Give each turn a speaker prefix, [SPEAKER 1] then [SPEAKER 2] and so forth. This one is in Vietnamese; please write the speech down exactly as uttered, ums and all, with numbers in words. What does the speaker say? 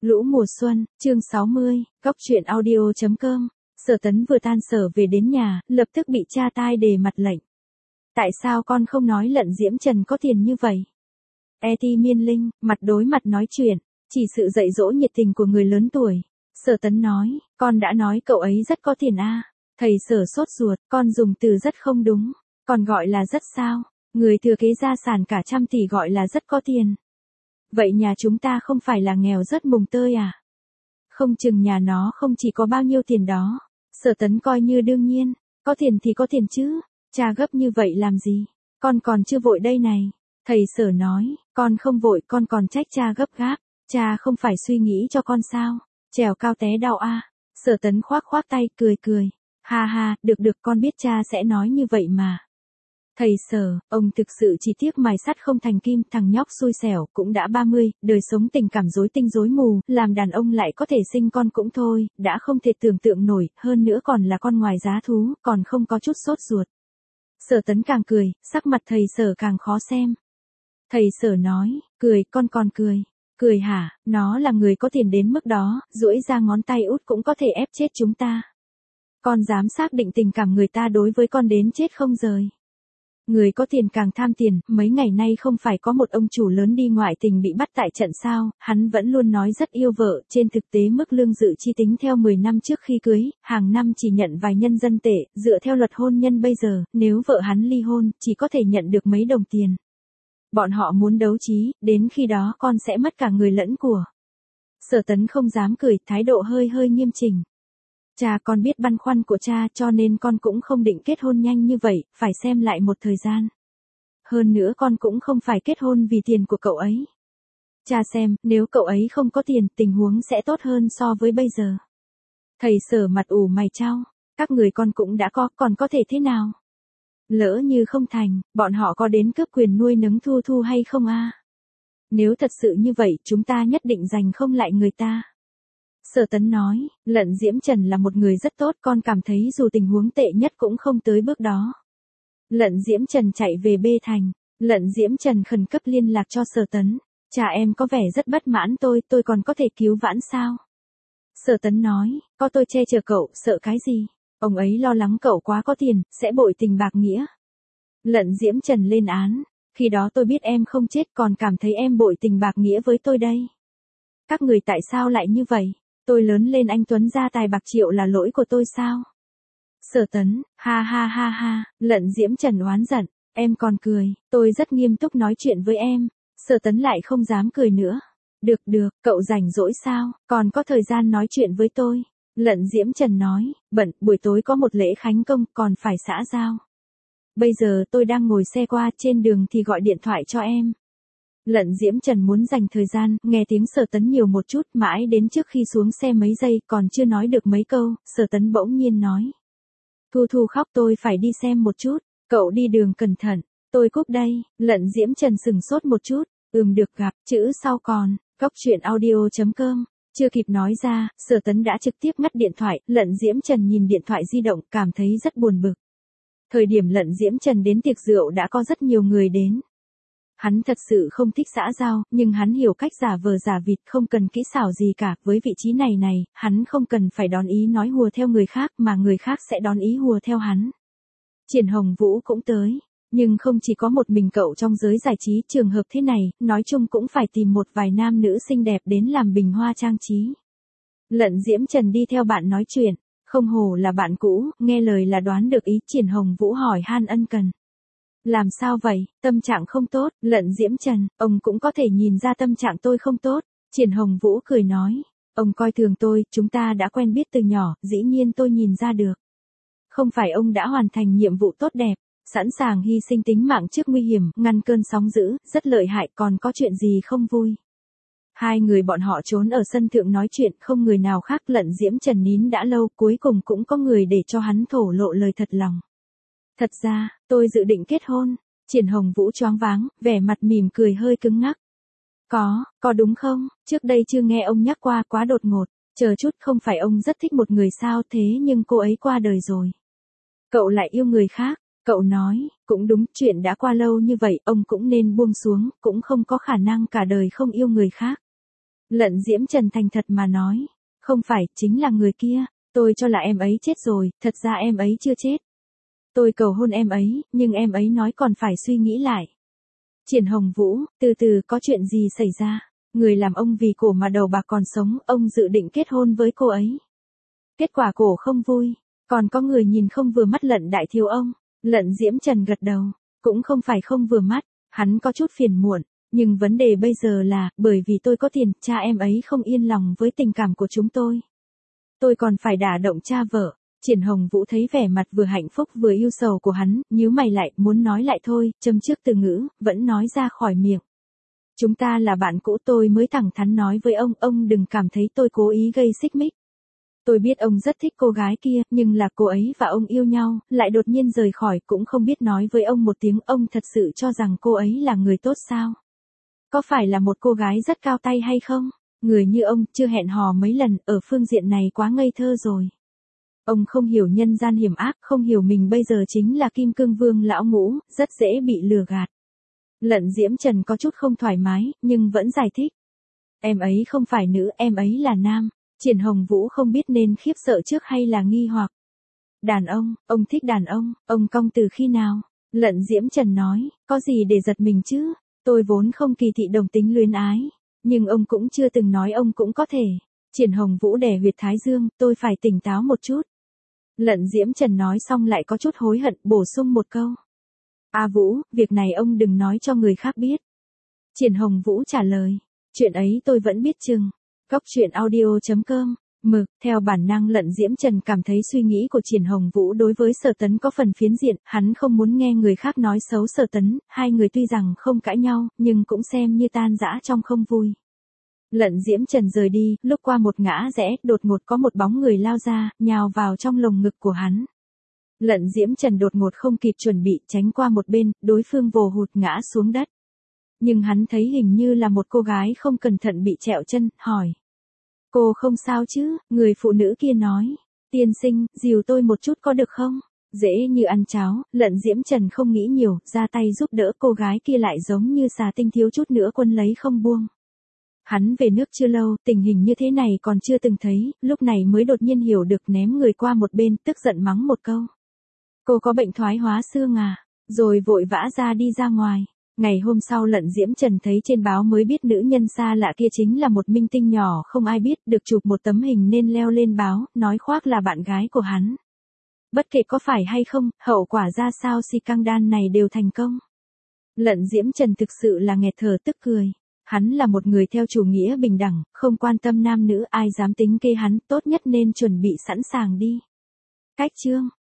[SPEAKER 1] Lũ mùa xuân, chương sáu mươi, góc truyện audio chấm com. Sở Tấn vừa tan sở về đến nhà, lập tức bị cha tai đề mặt lệnh. Tại sao con không nói Lận Diễm Trần có tiền như vậy? E Ti Miên Linh, mặt đối mặt nói chuyện, chỉ sự dạy dỗ nhiệt tình của người lớn tuổi. Sở Tấn nói, con đã nói cậu ấy rất có tiền a. Thầy Sở sốt ruột, con dùng từ rất không đúng, còn gọi là rất sao? Người thừa kế gia sản cả trăm tỷ gọi là rất có tiền. Vậy nhà chúng ta không phải là nghèo rất mùng tơi à? Không chừng nhà nó không chỉ có bao nhiêu tiền đó. Sở Tấn coi như đương nhiên, có tiền thì có tiền chứ, cha gấp như vậy làm gì, con còn chưa vội đây này. Thầy Sở nói, con không vội, con còn trách cha gấp gáp, cha không phải suy nghĩ cho con sao, trèo cao té đau a. Sở Tấn khoác khoác tay cười cười, ha ha, được được, con biết cha sẽ nói như vậy mà. Thầy Sở, ông thực sự chỉ tiếc mài sắt không thành kim, thằng nhóc xui xẻo, cũng đã ba mươi, đời sống tình cảm rối tinh rối mù, làm đàn ông lại có thể sinh con cũng thôi, đã không thể tưởng tượng nổi, hơn nữa còn là con ngoài giá thú, còn không có chút sốt ruột. Sở Tấn càng cười, sắc mặt thầy Sở càng khó xem. Thầy Sở nói, cười, con còn cười. Cười hả, nó là người có tiền đến mức đó, duỗi ra ngón tay út cũng có thể ép chết chúng ta. Con dám xác định tình cảm người ta đối với con đến chết không rời. Người có tiền càng tham tiền, mấy ngày nay không phải có một ông chủ lớn đi ngoại tình bị bắt tại trận sao, hắn vẫn luôn nói rất yêu vợ, trên thực tế mức lương dự chi tính theo mười năm trước khi cưới, hàng năm chỉ nhận vài nhân dân tệ, dựa theo luật hôn nhân bây giờ, nếu vợ hắn ly hôn, chỉ có thể nhận được mấy đồng tiền. Bọn họ muốn đấu trí, đến khi đó con sẽ mất cả người lẫn của. Sở Tấn không dám cười, thái độ hơi hơi nghiêm chỉnh. Cha, con biết băn khoăn của cha, cho nên con cũng không định kết hôn nhanh như vậy, phải xem lại một thời gian. Hơn nữa con cũng không phải kết hôn vì tiền của cậu ấy. Cha xem, nếu cậu ấy không có tiền, tình huống sẽ tốt hơn so với bây giờ. Thầy Sở mặt ủ mày chau, các người con cũng đã có, còn có thể thế nào? Lỡ như không thành, bọn họ có đến cướp quyền nuôi nấng Thu Thu hay không a? Nếu thật sự như vậy, chúng ta nhất định giành không lại người ta. Sở Tấn nói, Lận Diễm Trần là một người rất tốt, con cảm thấy dù tình huống tệ nhất cũng không tới bước đó. Lận Diễm Trần chạy về B thành, Lận Diễm Trần khẩn cấp liên lạc cho Sở Tấn, cha em có vẻ rất bất mãn tôi, tôi còn có thể cứu vãn sao? Sở Tấn nói, có tôi che chở cậu, sợ cái gì? Ông ấy lo lắng cậu quá có tiền, sẽ bội tình bạc nghĩa. Lận Diễm Trần lên án, khi đó tôi biết em không chết còn cảm thấy em bội tình bạc nghĩa với tôi đây. Các người tại sao lại như vậy? Tôi lớn lên anh Tuấn gia tài bạc triệu là lỗi của tôi sao? Sở Tấn, ha ha ha ha, Lận Diễm Trần oán giận, em còn cười, tôi rất nghiêm túc nói chuyện với em. Sở Tấn lại không dám cười nữa. Được được, cậu rảnh rỗi sao, còn có thời gian nói chuyện với tôi. Lận Diễm Trần nói, bận, buổi tối có một lễ khánh công, còn phải xã giao. Bây giờ tôi đang ngồi xe qua, trên đường thì gọi điện thoại cho em. Lận Diễm Trần muốn dành thời gian, nghe tiếng Sở Tấn nhiều một chút, mãi đến trước khi xuống xe mấy giây, còn chưa nói được mấy câu, Sở Tấn bỗng nhiên nói. Thu Thu khóc, tôi phải đi xem một chút, cậu đi đường cẩn thận, tôi cúp đây. Lận Diễm Trần sừng sốt một chút, ừm được gặp, chữ sau còn, góc truyện audio chấm com. Chưa kịp nói ra, Sở Tấn đã trực tiếp ngắt điện thoại, Lận Diễm Trần nhìn điện thoại di động, cảm thấy rất buồn bực. Thời điểm Lận Diễm Trần đến tiệc rượu đã có rất nhiều người đến. Hắn thật sự không thích xã giao, nhưng hắn hiểu cách giả vờ giả vịt, không cần kỹ xảo gì cả, với vị trí này này, hắn không cần phải đón ý nói hùa theo người khác, mà người khác sẽ đón ý hùa theo hắn. Triển Hồng Vũ cũng tới, nhưng không chỉ có một mình cậu trong giới giải trí, trường hợp thế này, nói chung cũng phải tìm một vài nam nữ xinh đẹp đến làm bình hoa trang trí. Lận Diễm Trần đi theo bạn nói chuyện, không hổ là bạn cũ, nghe lời là đoán được ý. Triển Hồng Vũ hỏi han ân cần. Làm sao vậy, tâm trạng không tốt? Lận Diễm Trần, ông cũng có thể nhìn ra tâm trạng tôi không tốt. Triển Hồng Vũ cười nói, ông coi thường tôi, chúng ta đã quen biết từ nhỏ, dĩ nhiên tôi nhìn ra được. Không phải ông đã hoàn thành nhiệm vụ tốt đẹp, sẵn sàng hy sinh tính mạng trước nguy hiểm, ngăn cơn sóng dữ, rất lợi hại, còn có chuyện gì không vui? Hai người bọn họ trốn ở sân thượng nói chuyện, không người nào khác. Lận Diễm Trần nín đã lâu, cuối cùng cũng có người để cho hắn thổ lộ lời thật lòng. Thật ra, tôi dự định kết hôn. Triển Hồng Vũ choáng váng, vẻ mặt mỉm cười hơi cứng ngắc. Có, có đúng không? Trước đây chưa nghe ông nhắc qua, quá đột ngột. Chờ chút, không phải ông rất thích một người sao, thế nhưng cô ấy qua đời rồi. Cậu lại yêu người khác. Cậu nói, cũng đúng, chuyện đã qua lâu như vậy, ông cũng nên buông xuống, cũng không có khả năng cả đời không yêu người khác. Lận Diễm Trần thành thật mà nói. Không phải, chính là người kia. Tôi cho là em ấy chết rồi, thật ra em ấy chưa chết. Tôi cầu hôn em ấy, nhưng em ấy nói còn phải suy nghĩ lại. Triển Hồng Vũ, từ từ có chuyện gì xảy ra? Người làm ông vì cổ mà đầu bạc còn sống, ông dự định kết hôn với cô ấy. Kết quả cổ không vui, còn có người nhìn không vừa mắt Lận đại thiếu ông. Lận Diễm Trần gật đầu, cũng không phải không vừa mắt, hắn có chút phiền muộn, nhưng vấn đề bây giờ là, bởi vì tôi có tiền, cha em ấy không yên lòng với tình cảm của chúng tôi. Tôi còn phải đả động cha vợ. Triển Hồng Vũ thấy vẻ mặt vừa hạnh phúc vừa yêu sầu của hắn, nhíu mày lại, muốn nói lại thôi, châm trước từ ngữ, vẫn nói ra khỏi miệng. Chúng ta là bạn cũ, tôi mới thẳng thắn nói với ông, ông đừng cảm thấy tôi cố ý gây xích mích. Tôi biết ông rất thích cô gái kia, nhưng là cô ấy và ông yêu nhau, lại đột nhiên rời khỏi, cũng không biết nói với ông một tiếng, ông thật sự cho rằng cô ấy là người tốt sao? Có phải là một cô gái rất cao tay hay không? Người như ông, chưa hẹn hò mấy lần, ở phương diện này quá ngây thơ rồi. Ông không hiểu nhân gian hiểm ác, không hiểu mình bây giờ chính là Kim Cương Vương lão ngũ, rất dễ bị lừa gạt. Lận Diễm Trần có chút không thoải mái, nhưng vẫn giải thích. Em ấy không phải nữ, em ấy là nam. Triển Hồng Vũ không biết nên khiếp sợ trước hay là nghi hoặc. Đàn ông, ông thích đàn ông, ông cong từ khi nào? Lận Diễm Trần nói, có gì để giật mình chứ? Tôi vốn không kỳ thị đồng tính luyến ái. Nhưng ông cũng chưa từng nói ông cũng có thể. Triển Hồng Vũ đè huyệt thái dương, tôi phải tỉnh táo một chút. Lận Diễm Trần nói xong lại có chút hối hận, bổ sung một câu. A Vũ, việc này ông đừng nói cho người khác biết. Triển Hồng Vũ trả lời. Chuyện ấy tôi vẫn biết chừng. Cóc truyện audio chấm com. Mực, theo bản năng Lận Diễm Trần cảm thấy suy nghĩ của Triển Hồng Vũ đối với Sở Tấn có phần phiến diện, hắn không muốn nghe người khác nói xấu Sở Tấn, hai người tuy rằng không cãi nhau, nhưng cũng xem như tan rã trong không vui. Lận Diễm Trần rời đi, lúc qua một ngã rẽ, đột ngột có một bóng người lao ra, nhào vào trong lồng ngực của hắn. Lận Diễm Trần đột ngột không kịp chuẩn bị, tránh qua một bên, đối phương vồ hụt ngã xuống đất. Nhưng hắn thấy hình như là một cô gái không cẩn thận bị trẹo chân, hỏi. Cô không sao chứ? Người phụ nữ kia nói. Tiên sinh, dìu tôi một chút có được không? Dễ như ăn cháo, Lận Diễm Trần không nghĩ nhiều, ra tay giúp đỡ cô gái kia lại giống như xà tinh thiếu chút nữa quân lấy không buông. Hắn về nước chưa lâu, tình hình như thế này còn chưa từng thấy, lúc này mới đột nhiên hiểu được ném người qua một bên, tức giận mắng một câu. Cô có bệnh thoái hóa xương à? Rồi vội vã ra đi ra ngoài. Ngày hôm sau Lận Diễm Trần thấy trên báo mới biết nữ nhân xa lạ kia chính là một minh tinh nhỏ không ai biết, được chụp một tấm hình nên leo lên báo, nói khoác là bạn gái của hắn. Bất kể có phải hay không, hậu quả ra sao si căng đan này đều thành công. Lận Diễm Trần thực sự là nghẹt thở tức cười. Hắn là một người theo chủ nghĩa bình đẳng, không quan tâm nam nữ, ai dám tính kê hắn, tốt nhất nên chuẩn bị sẵn sàng đi. Cách chương